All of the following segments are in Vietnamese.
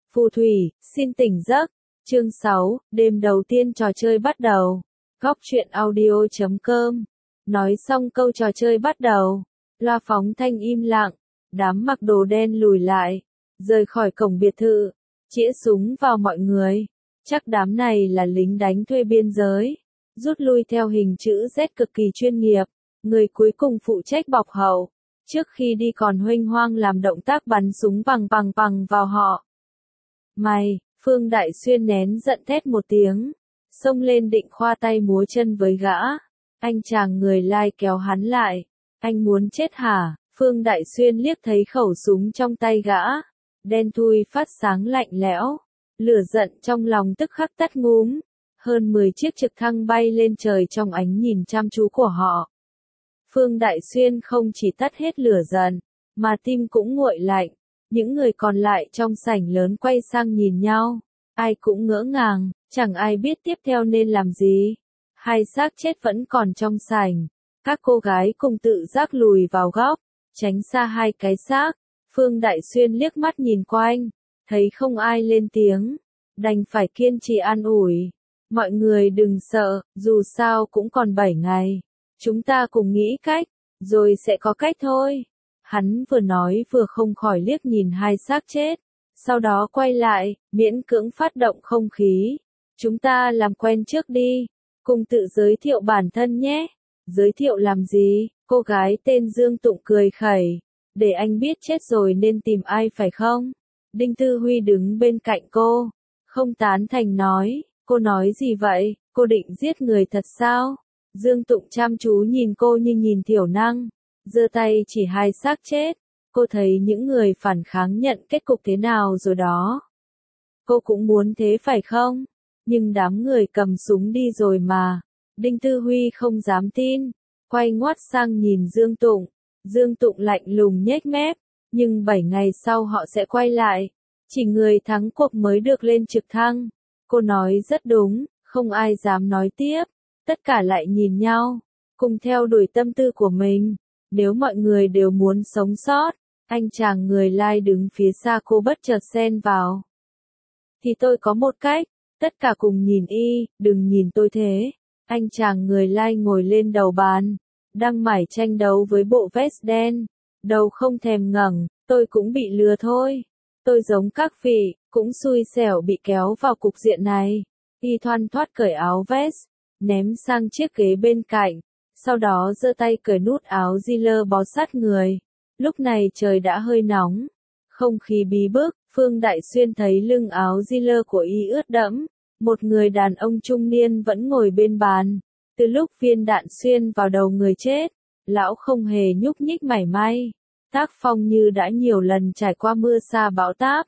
Phù thủy, xin tỉnh giấc. Chương 6, đêm đầu tiên trò chơi bắt đầu. Góc truyện audio.com. Nói xong câu trò chơi bắt đầu. Loa phóng thanh im lặng. Đám mặc đồ đen lùi lại. Rời khỏi cổng biệt thự. Chĩa súng vào mọi người. Chắc đám này là lính đánh thuê biên giới. Rút lui theo hình chữ Z cực kỳ chuyên nghiệp. Người cuối cùng phụ trách bọc hậu. Trước khi đi còn huênh hoang làm động tác bắn súng bằng vào họ. Mày, Phương Đại Xuyên nén giận thét một tiếng. Xông lên định khoa tay múa chân với gã. Anh chàng người lai kéo hắn lại. Anh muốn chết hả? Phương Đại Xuyên liếc thấy khẩu súng trong tay gã. Đen thui phát sáng lạnh lẽo. Lửa giận trong lòng tức khắc tắt ngúm. Hơn 10 chiếc trực thăng bay lên trời trong ánh nhìn chăm chú của họ. Phương Đại Xuyên không chỉ tắt hết lửa giận, mà tim cũng nguội lạnh. Những người còn lại trong sảnh lớn quay sang nhìn nhau. Ai cũng ngỡ ngàng, chẳng ai biết tiếp theo nên làm gì. Hai xác chết vẫn còn trong sảnh. Các cô gái cùng tự giác lùi vào góc, tránh xa hai cái xác. Phương Đại Xuyên liếc mắt nhìn quanh, thấy không ai lên tiếng. Đành phải kiên trì an ủi. Mọi người đừng sợ, dù sao cũng còn 7 ngày. Chúng ta cùng nghĩ cách, rồi sẽ có cách thôi. Hắn vừa nói vừa không khỏi liếc nhìn hai xác chết. Sau đó quay lại, miễn cưỡng phát động không khí. Chúng ta làm quen trước đi. Cùng tự giới thiệu bản thân nhé. Giới thiệu làm gì? Cô gái tên Dương Tụng cười khẩy. Để anh biết chết rồi nên tìm ai phải không? Đinh Tư Huy đứng bên cạnh cô. Không tán thành nói. Cô nói gì vậy? Cô định giết người thật sao? Dương Tụng chăm chú nhìn cô như nhìn thiểu năng. Giơ tay chỉ hai xác chết. Cô thấy những người phản kháng nhận kết cục thế nào rồi đó. Cô cũng muốn thế phải không? Nhưng đám người cầm súng đi rồi mà. Đinh Tư Huy không dám tin. Quay ngoắt sang nhìn Dương Tụng. Dương Tụng lạnh lùng nhếch mép. Nhưng 7 ngày sau họ sẽ quay lại. Chỉ người thắng cuộc mới được lên trực thăng. Cô nói rất đúng, không ai dám nói tiếp. Tất cả lại nhìn nhau, cùng theo đuổi tâm tư của mình. Nếu mọi người đều muốn sống sót, anh chàng người lai đứng phía xa cô bất chợt xen vào. Thì tôi có một cách, tất cả cùng nhìn y, đừng nhìn tôi thế. Anh chàng người lai ngồi lên đầu bàn, đang mải tranh đấu với bộ vest đen. Đầu không thèm ngẩng, tôi cũng bị lừa thôi. Tôi giống các vị, cũng xui xẻo bị kéo vào cục diện này. Y thoăn thoắt cởi áo vest, ném sang chiếc ghế bên cạnh, sau đó giơ tay cởi nút áo Ziller bó sát người. Lúc này trời đã hơi nóng, không khí bí bức. Phương Đại Xuyên thấy lưng áo Ziller của y ướt đẫm. Một người đàn ông trung niên vẫn ngồi bên bàn. Từ lúc viên đạn xuyên vào đầu người chết, lão không hề nhúc nhích mảy may. Tác phong như đã nhiều lần trải qua mưa sa bão táp,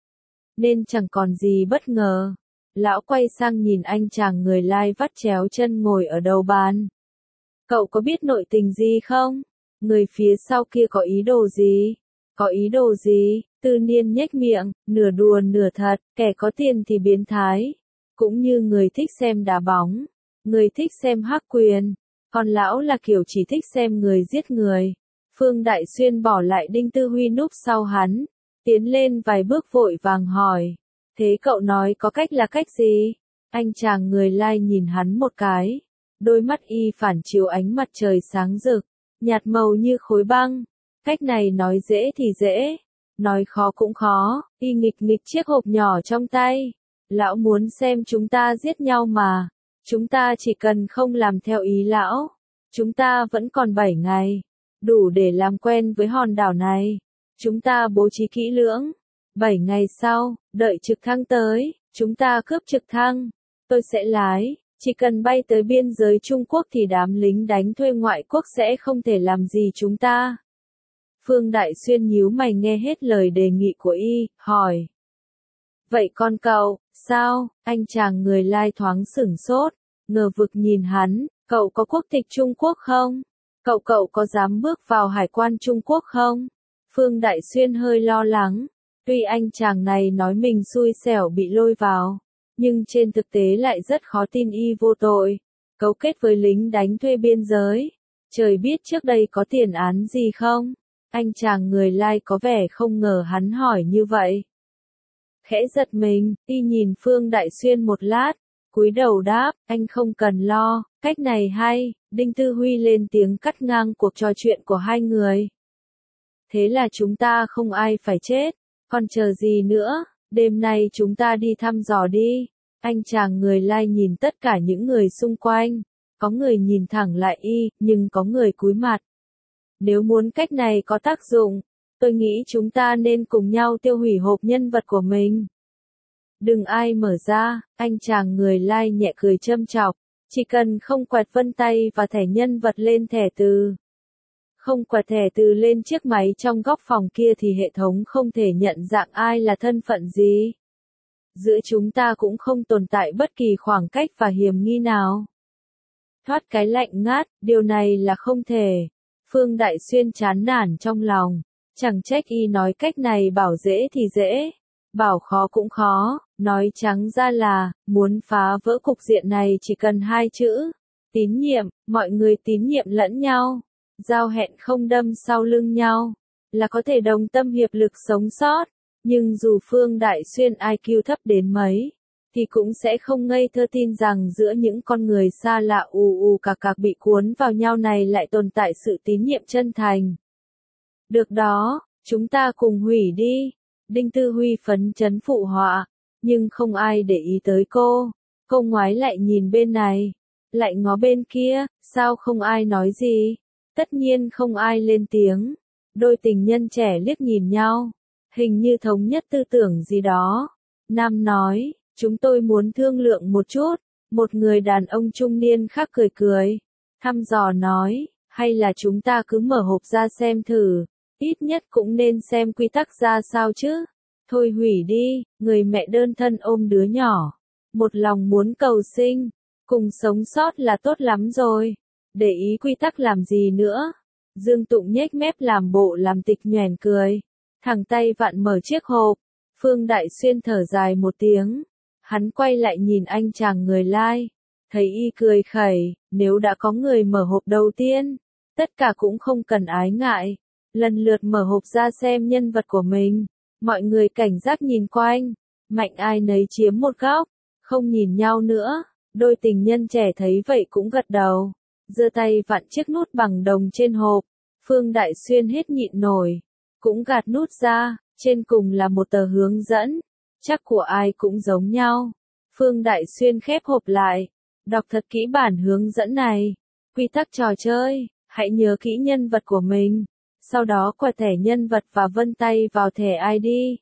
nên chẳng còn gì bất ngờ. Lão quay sang nhìn anh chàng người lai vắt chéo chân ngồi ở đầu bàn. Cậu có biết nội tình gì không? Người phía sau kia có ý đồ gì? Có ý đồ gì? Tư Niên nhếch miệng, nửa đùa nửa thật, kẻ có tiền thì biến thái. Cũng như người thích xem đá bóng, người thích xem hắc quyền. Còn lão là kiểu chỉ thích xem người giết người. Phương Đại Xuyên bỏ lại Đinh Tư Huy núp sau hắn. Tiến lên vài bước vội vàng hỏi. Thế cậu nói có cách là cách gì? Anh chàng người lai nhìn hắn một cái. Đôi mắt y phản chiếu ánh mặt trời sáng rực, nhạt màu như khối băng. Cách này nói dễ thì dễ, nói khó cũng khó. Y nghịch nghịch chiếc hộp nhỏ trong tay. Lão muốn xem chúng ta giết nhau mà. Chúng ta chỉ cần không làm theo ý lão. Chúng ta vẫn còn 7 ngày. Đủ để làm quen với hòn đảo này. Chúng ta bố trí kỹ lưỡng. 7 ngày sau, đợi trực thăng tới, chúng ta cướp trực thăng. Tôi sẽ lái, chỉ cần bay tới biên giới Trung Quốc thì đám lính đánh thuê ngoại quốc sẽ không thể làm gì chúng ta. Phương Đại Xuyên nhíu mày nghe hết lời đề nghị của y, hỏi. Vậy con cậu, sao? Anh chàng người lai thoáng sửng sốt, ngờ vực nhìn hắn. Cậu có quốc tịch Trung Quốc không? Cậu có dám bước vào hải quan Trung Quốc không? Phương Đại Xuyên hơi lo lắng. Tuy anh chàng này nói mình xui xẻo bị lôi vào, nhưng trên thực tế lại rất khó tin y vô tội. Cấu kết với lính đánh thuê biên giới. Trời biết trước đây có tiền án gì không? Anh chàng người lai có vẻ không ngờ hắn hỏi như vậy. Khẽ giật mình, y nhìn Phương Đại Xuyên một lát, cúi đầu đáp, anh không cần lo, cách này hay. Đinh Tư Huy lên tiếng cắt ngang cuộc trò chuyện của hai người. Thế là chúng ta không ai phải chết, còn chờ gì nữa, đêm nay chúng ta đi thăm dò đi. Anh chàng người lai nhìn tất cả những người xung quanh, có người nhìn thẳng lại y, nhưng có người cúi mặt. Nếu muốn cách này có tác dụng, tôi nghĩ chúng ta nên cùng nhau tiêu hủy hộp nhân vật của mình. Đừng ai mở ra, anh chàng người lai nhẹ cười châm chọc, chỉ cần không quẹt vân tay và thẻ nhân vật lên thẻ từ. Không quẹt thẻ từ lên chiếc máy trong góc phòng kia thì hệ thống không thể nhận dạng ai là thân phận gì. Giữa chúng ta cũng không tồn tại bất kỳ khoảng cách và hiểm nghi nào. Thoát cái lạnh ngát, điều này là không thể. Phương Đại Xuyên chán nản trong lòng, chẳng trách y nói cách này bảo dễ thì dễ, bảo khó cũng khó, nói trắng ra là, muốn phá vỡ cục diện này chỉ cần hai chữ, tín nhiệm, mọi người tín nhiệm lẫn nhau, giao hẹn không đâm sau lưng nhau, là có thể đồng tâm hiệp lực sống sót, nhưng dù Phương Đại Xuyên IQ thấp đến mấy, thì cũng sẽ không ngây thơ tin rằng giữa những con người xa lạ cạc bị cuốn vào nhau này lại tồn tại sự tín nhiệm chân thành. Được đó, chúng ta cùng hủy đi. Đinh Tư Huy phấn chấn phụ họa, nhưng không ai để ý tới cô. Cô ngoái lại nhìn bên này, lại ngó bên kia, sao không ai nói gì? Tất nhiên không ai lên tiếng. Đôi tình nhân trẻ liếc nhìn nhau, hình như thống nhất tư tưởng gì đó. Nam nói, chúng tôi muốn thương lượng một chút. Một người đàn ông trung niên khác cười cười, thăm dò nói, hay là chúng ta cứ mở hộp ra xem thử. Ít nhất cũng nên xem quy tắc ra sao chứ. Thôi hủy đi, người mẹ đơn thân ôm đứa nhỏ. Một lòng muốn cầu sinh, cùng sống sót là tốt lắm rồi. Để ý quy tắc làm gì nữa. Dương Tụng nhếch mép làm bộ làm tịch nhoẻn cười. Thẳng tay vặn mở chiếc hộp. Phương Đại Xuyên thở dài một tiếng. Hắn quay lại nhìn anh chàng người lai. Thấy y cười khẩy, nếu đã có người mở hộp đầu tiên, tất cả cũng không cần ái ngại. Lần lượt mở hộp ra xem nhân vật của mình. Mọi người cảnh giác nhìn quanh. Mạnh ai nấy chiếm một góc. Không nhìn nhau nữa. Đôi tình nhân trẻ thấy vậy cũng gật đầu. Giơ tay vặn chiếc nút bằng đồng trên hộp. Phương Đại Xuyên hết nhịn nổi. Cũng gạt nút ra. Trên cùng là một tờ hướng dẫn. Chắc của ai cũng giống nhau. Phương Đại Xuyên khép hộp lại. Đọc thật kỹ bản hướng dẫn này. Quy tắc trò chơi. Hãy nhớ kỹ nhân vật của mình. Sau đó quẹt thẻ nhân vật và vân tay vào thẻ ID.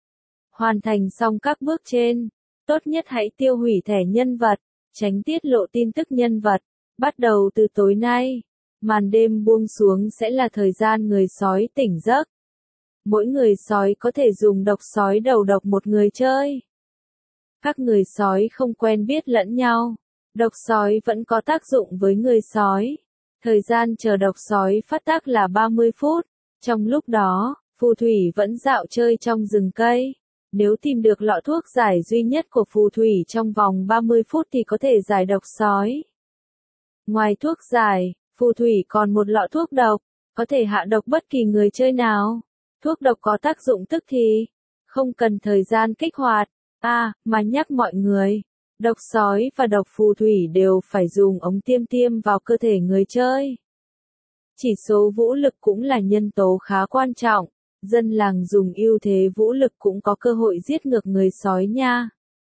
Hoàn thành xong các bước trên, tốt nhất hãy tiêu hủy thẻ nhân vật, tránh tiết lộ tin tức nhân vật. Bắt đầu từ tối nay, màn đêm buông xuống sẽ là thời gian người sói tỉnh giấc. Mỗi người sói có thể dùng độc sói đầu độc một người chơi. Các người sói không quen biết lẫn nhau. Độc sói vẫn có tác dụng với người sói. Thời gian chờ độc sói phát tác là 30 phút. Trong lúc đó, phù thủy vẫn dạo chơi trong rừng cây. Nếu tìm được lọ thuốc giải duy nhất của phù thủy trong vòng 30 phút thì có thể giải độc sói. Ngoài thuốc giải, phù thủy còn một lọ thuốc độc, có thể hạ độc bất kỳ người chơi nào. Thuốc độc có tác dụng tức thì, không cần thời gian kích hoạt. Mà nhắc mọi người. Độc sói và độc phù thủy đều phải dùng ống tiêm vào cơ thể người chơi. Chỉ số vũ lực cũng là nhân tố khá quan trọng. Dân làng dùng ưu thế vũ lực cũng có cơ hội giết ngược người sói nha.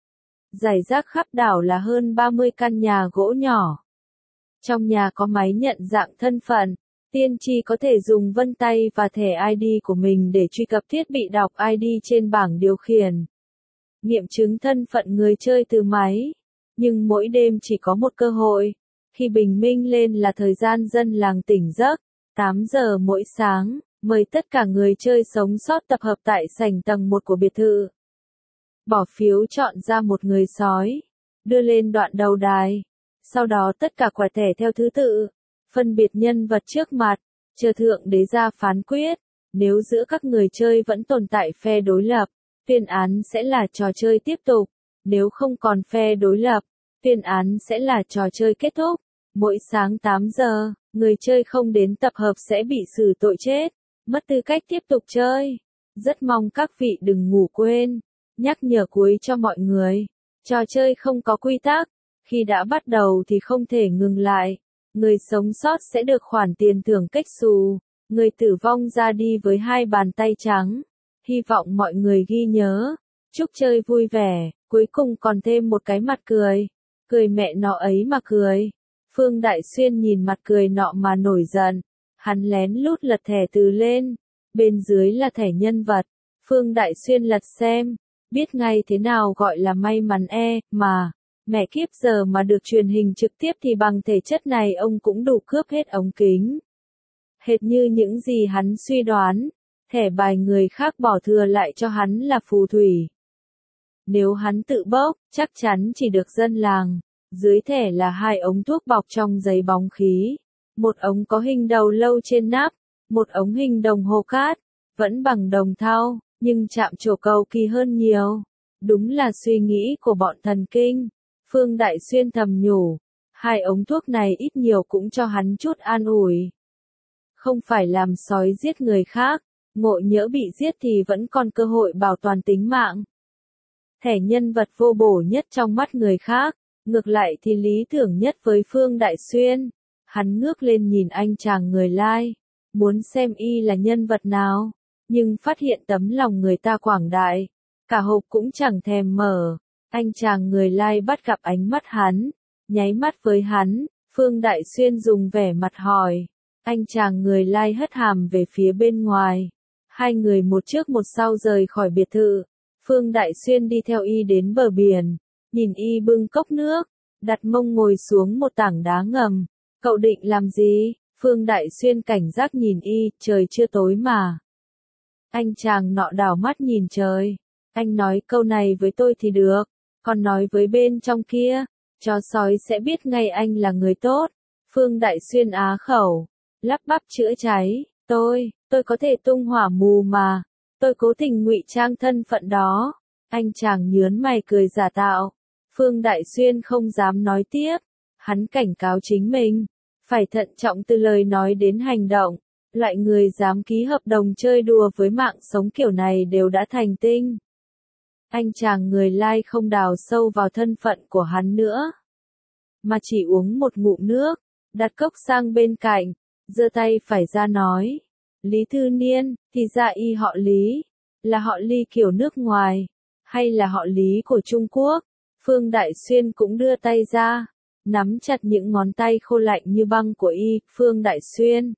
Rải rác khắp đảo là hơn 30 căn nhà gỗ nhỏ. Trong nhà có máy nhận dạng thân phận. Tiên tri có thể dùng vân tay và thẻ ID của mình để truy cập thiết bị đọc ID trên bảng điều khiển. Nghiệm chứng thân phận người chơi từ máy. Nhưng mỗi đêm chỉ có một cơ hội. Khi bình minh lên là thời gian dân làng tỉnh giấc. 8 giờ mỗi sáng, mời tất cả người chơi sống sót tập hợp tại sảnh tầng 1 của biệt thự. Bỏ phiếu chọn ra một người sói. Đưa lên đoạn đầu đài. Sau đó tất cả quẹt thẻ theo thứ tự. Phân biệt nhân vật trước mặt. Chờ thượng đế ra phán quyết. Nếu giữa các người chơi vẫn tồn tại phe đối lập, tuyên án sẽ là trò chơi tiếp tục. Nếu không còn phe đối lập, tuyên án sẽ là trò chơi kết thúc. Mỗi sáng 8 giờ, người chơi không đến tập hợp sẽ bị xử tội chết, mất tư cách tiếp tục chơi. Rất mong các vị đừng ngủ quên. Nhắc nhở cuối cho mọi người. Trò chơi không có quy tắc. Khi đã bắt đầu thì không thể ngừng lại. Người sống sót sẽ được khoản tiền thưởng cách xù. Người tử vong ra đi với 2 bàn tay trắng. Hy vọng mọi người ghi nhớ. Chúc chơi vui vẻ. Cuối cùng còn thêm một cái mặt cười. Cười mẹ nó ấy mà cười. Phương Đại Xuyên nhìn mặt cười nọ mà nổi giận. Hắn lén lút lật thẻ từ lên. Bên dưới là thẻ nhân vật. Phương Đại Xuyên lật xem. Biết ngay thế nào gọi là may mắn mà. Mẹ kiếp giờ mà được truyền hình trực tiếp thì bằng thể chất này ông cũng đủ cướp hết ống kính. Hệt như những gì hắn suy đoán. Thẻ bài người khác bỏ thừa lại cho hắn là phù thủy. Nếu hắn tự bốc, chắc chắn chỉ được dân làng. Dưới thẻ là 2 ống thuốc bọc trong giấy bóng khí. Một ống có hình đầu lâu trên nắp, một ống hình đồng hồ cát, vẫn bằng đồng thau, nhưng chạm trổ cầu kỳ hơn nhiều. Đúng là suy nghĩ của bọn thần kinh. Phương Đại Xuyên thầm nhủ, 2 ống thuốc này ít nhiều cũng cho hắn chút an ủi. Không phải làm sói giết người khác, ngộ nhỡ bị giết thì vẫn còn cơ hội bảo toàn tính mạng. Thẻ nhân vật vô bổ nhất trong mắt người khác, ngược lại thì lý tưởng nhất với Phương Đại Xuyên. Hắn ngước lên nhìn anh chàng người lai, muốn xem y là nhân vật nào, nhưng phát hiện tấm lòng người ta quảng đại, cả hộp cũng chẳng thèm mở. Anh chàng người lai bắt gặp ánh mắt hắn, nháy mắt với hắn, Phương Đại Xuyên dùng vẻ mặt hỏi. Anh chàng người lai hất hàm về phía bên ngoài. 2 người một trước một sau rời khỏi biệt thự. Phương Đại Xuyên đi theo y đến bờ biển, nhìn y bưng cốc nước, đặt mông ngồi xuống một tảng đá ngầm. Cậu định làm gì? Phương Đại Xuyên cảnh giác nhìn y, trời chưa tối mà. Anh chàng nọ đảo mắt nhìn trời. Anh nói câu này với tôi thì được, còn nói với bên trong kia, chó sói sẽ biết ngay anh là người tốt. Phương Đại Xuyên á khẩu, lắp bắp chữa cháy, tôi có thể tung hỏa mù mà, tôi cố tình ngụy trang thân phận đó. Anh chàng nhớn mày cười giả tạo. Phương Đại Xuyên không dám nói tiếp, hắn cảnh cáo chính mình, phải thận trọng từ lời nói đến hành động. Loại người dám ký hợp đồng chơi đùa với mạng sống kiểu này đều đã thành tinh. Anh chàng người lai không đào sâu vào thân phận của hắn nữa, mà chỉ uống một ngụm nước, đặt cốc sang bên cạnh, giơ tay phải ra nói. Lý Thư Niên, thì ra y họ Lý, là họ Ly kiểu nước ngoài, hay là họ Lý của Trung Quốc? Phương Đại Xuyên cũng đưa tay ra, nắm chặt những ngón tay khô lạnh như băng của y. Phương Đại Xuyên.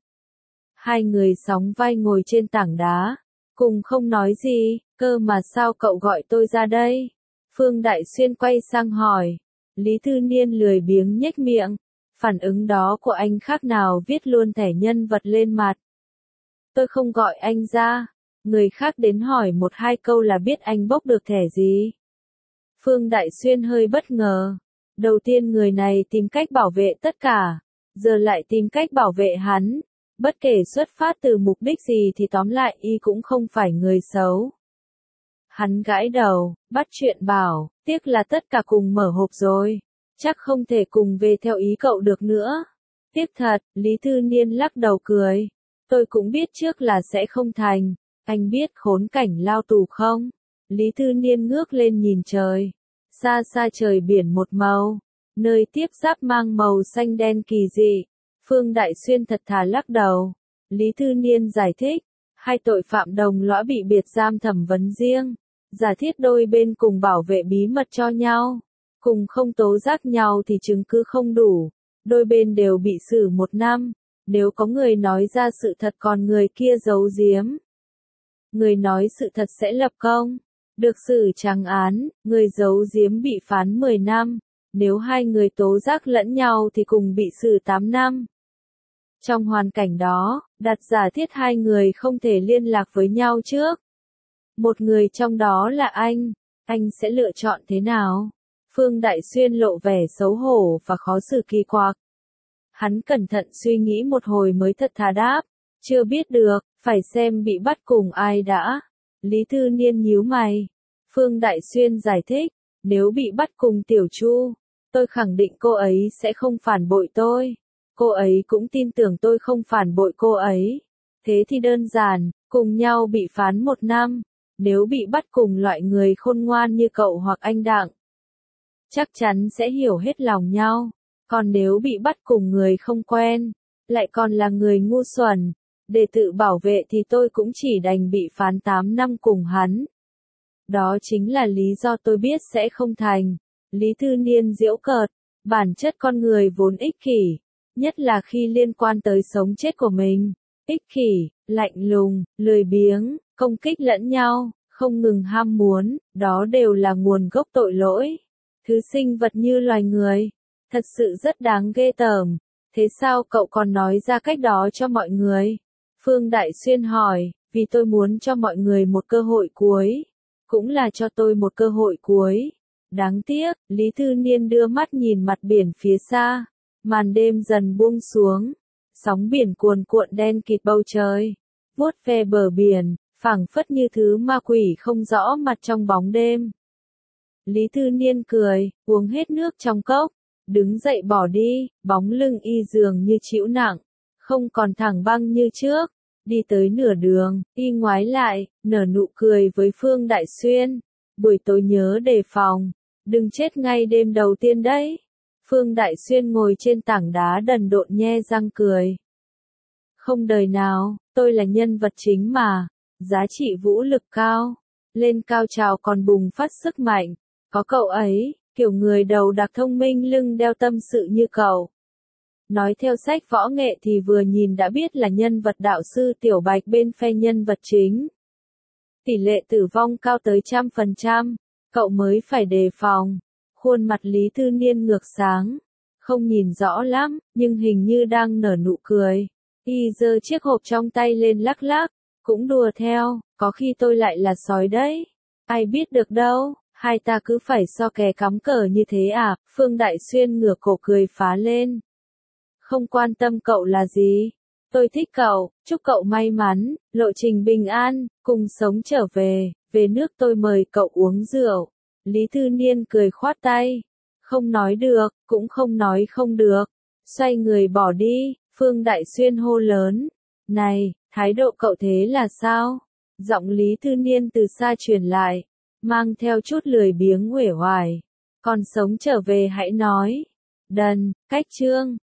2 người sóng vai ngồi trên tảng đá, cùng không nói gì. Cơ mà sao cậu gọi tôi ra đây? Phương Đại Xuyên quay sang hỏi. Lý Thư Niên lười biếng nhếch miệng. Phản ứng đó của anh khác nào viết luôn thẻ nhân vật lên mặt. Tôi không gọi anh ra. Người khác đến hỏi 1-2 câu là biết anh bốc được thẻ gì. Phương Đại Xuyên hơi bất ngờ. Đầu tiên người này tìm cách bảo vệ tất cả, giờ lại tìm cách bảo vệ hắn. Bất kể xuất phát từ mục đích gì thì tóm lại y cũng không phải người xấu. Hắn gãi đầu, bắt chuyện bảo, tiếc là tất cả cùng mở hộp rồi. Chắc không thể cùng về theo ý cậu được nữa. Tiếc thật, Lý Thư Niên lắc đầu cười. Tôi cũng biết trước là sẽ không thành. Anh biết khốn cảnh lao tù không? Lý Thư Niên ngước lên nhìn trời. Xa xa trời biển một màu. Nơi tiếp giáp mang màu xanh đen kỳ dị. Phương Đại Xuyên thật thà lắc đầu. Lý Thư Niên giải thích. 2 tội phạm đồng lõa bị biệt giam thẩm vấn riêng. Giả thiết đôi bên cùng bảo vệ bí mật cho nhau. Cùng không tố giác nhau thì chứng cứ không đủ. Đôi bên đều bị xử 1 năm. Nếu có người nói ra sự thật còn người kia giấu giếm, người nói sự thật sẽ lập công, được xử trắng án, người giấu giếm bị phán 10 năm. Nếu 2 người tố giác lẫn nhau thì cùng bị xử 8 năm. Trong hoàn cảnh đó, đặt giả thiết 2 người không thể liên lạc với nhau trước. Một người trong đó là anh sẽ lựa chọn thế nào? Phương Đại Xuyên lộ vẻ xấu hổ và khó xử kỳ quặc. Hắn cẩn thận suy nghĩ một hồi mới thật thà đáp, chưa biết được, phải xem bị bắt cùng ai đã. Lý Thư Niên nhíu mày. Phương Đại Xuyên giải thích, nếu bị bắt cùng Tiểu Chu, tôi khẳng định cô ấy sẽ không phản bội tôi. Cô ấy cũng tin tưởng tôi không phản bội cô ấy. Thế thì đơn giản, cùng nhau bị phán 1 năm. nếu bị bắt cùng loại người khôn ngoan như cậu hoặc anh Đặng, chắc chắn sẽ hiểu hết lòng nhau. Còn nếu bị bắt cùng người không quen, lại còn là người ngu xuẩn, để tự bảo vệ thì tôi cũng chỉ đành bị phán 8 năm cùng hắn. Đó chính là lý do tôi biết sẽ không thành. Lý Thư Niên giễu cợt, bản chất con người vốn ích kỷ, nhất là khi liên quan tới sống chết của mình. Ích kỷ, lạnh lùng, lười biếng, công kích lẫn nhau, không ngừng ham muốn, đó đều là nguồn gốc tội lỗi. Thứ sinh vật như loài người, thật sự rất đáng ghê tởm. Thế sao cậu còn nói ra cách đó cho mọi người? Phương Đại Xuyên hỏi, vì tôi muốn cho mọi người một cơ hội cuối. Cũng là cho tôi một cơ hội cuối. Đáng tiếc, Lý Thư Niên đưa mắt nhìn mặt biển phía xa. Màn đêm dần buông xuống. Sóng biển cuồn cuộn đen kịt bầu trời. Vuốt ve bờ biển, phảng phất như thứ ma quỷ không rõ mặt trong bóng đêm. Lý Thư Niên cười, uống hết nước trong cốc. Đứng dậy bỏ đi, bóng lưng y dường như chịu nặng. Không còn thẳng băng như trước. Đi tới nửa đường, y ngoái lại, nở nụ cười với Phương Đại Xuyên. Buổi tối nhớ đề phòng. Đừng chết ngay đêm đầu tiên đấy. Phương Đại Xuyên ngồi trên tảng đá đần độn nhe răng cười. Không đời nào, tôi là nhân vật chính mà. Giá trị vũ lực cao. Lên cao trào còn bùng phát sức mạnh. Có cậu ấy, kiểu người đầu đặc thông minh lưng đeo tâm sự như cậu. Nói theo sách võ nghệ thì vừa nhìn đã biết là nhân vật đạo sư Tiểu Bạch bên phe nhân vật chính. Tỷ lệ tử vong cao tới 100%, cậu mới phải đề phòng. Khuôn mặt Lý Thư Niên ngược sáng, không nhìn rõ lắm, nhưng hình như đang nở nụ cười. Y giơ chiếc hộp trong tay lên lắc lắc, cũng đùa theo, có khi tôi lại là sói đấy. Ai biết được đâu, hai ta cứ phải so kè cắm cờ như thế à? Phương Đại Xuyên ngửa cổ cười phá lên. Không quan tâm cậu là gì. Tôi thích cậu, chúc cậu may mắn, lộ trình bình an, cùng sống trở về, về nước tôi mời cậu uống rượu. Lý Thư Niên cười khoát tay. Không nói được, cũng không nói không được. Xoay người bỏ đi, Phương Đại Xuyên hô lớn. Này, thái độ cậu thế là sao? Giọng Lý Thư Niên từ xa truyền lại, mang theo chút lười biếng uể oải. Còn sống trở về hãy nói. Đần, cách chương.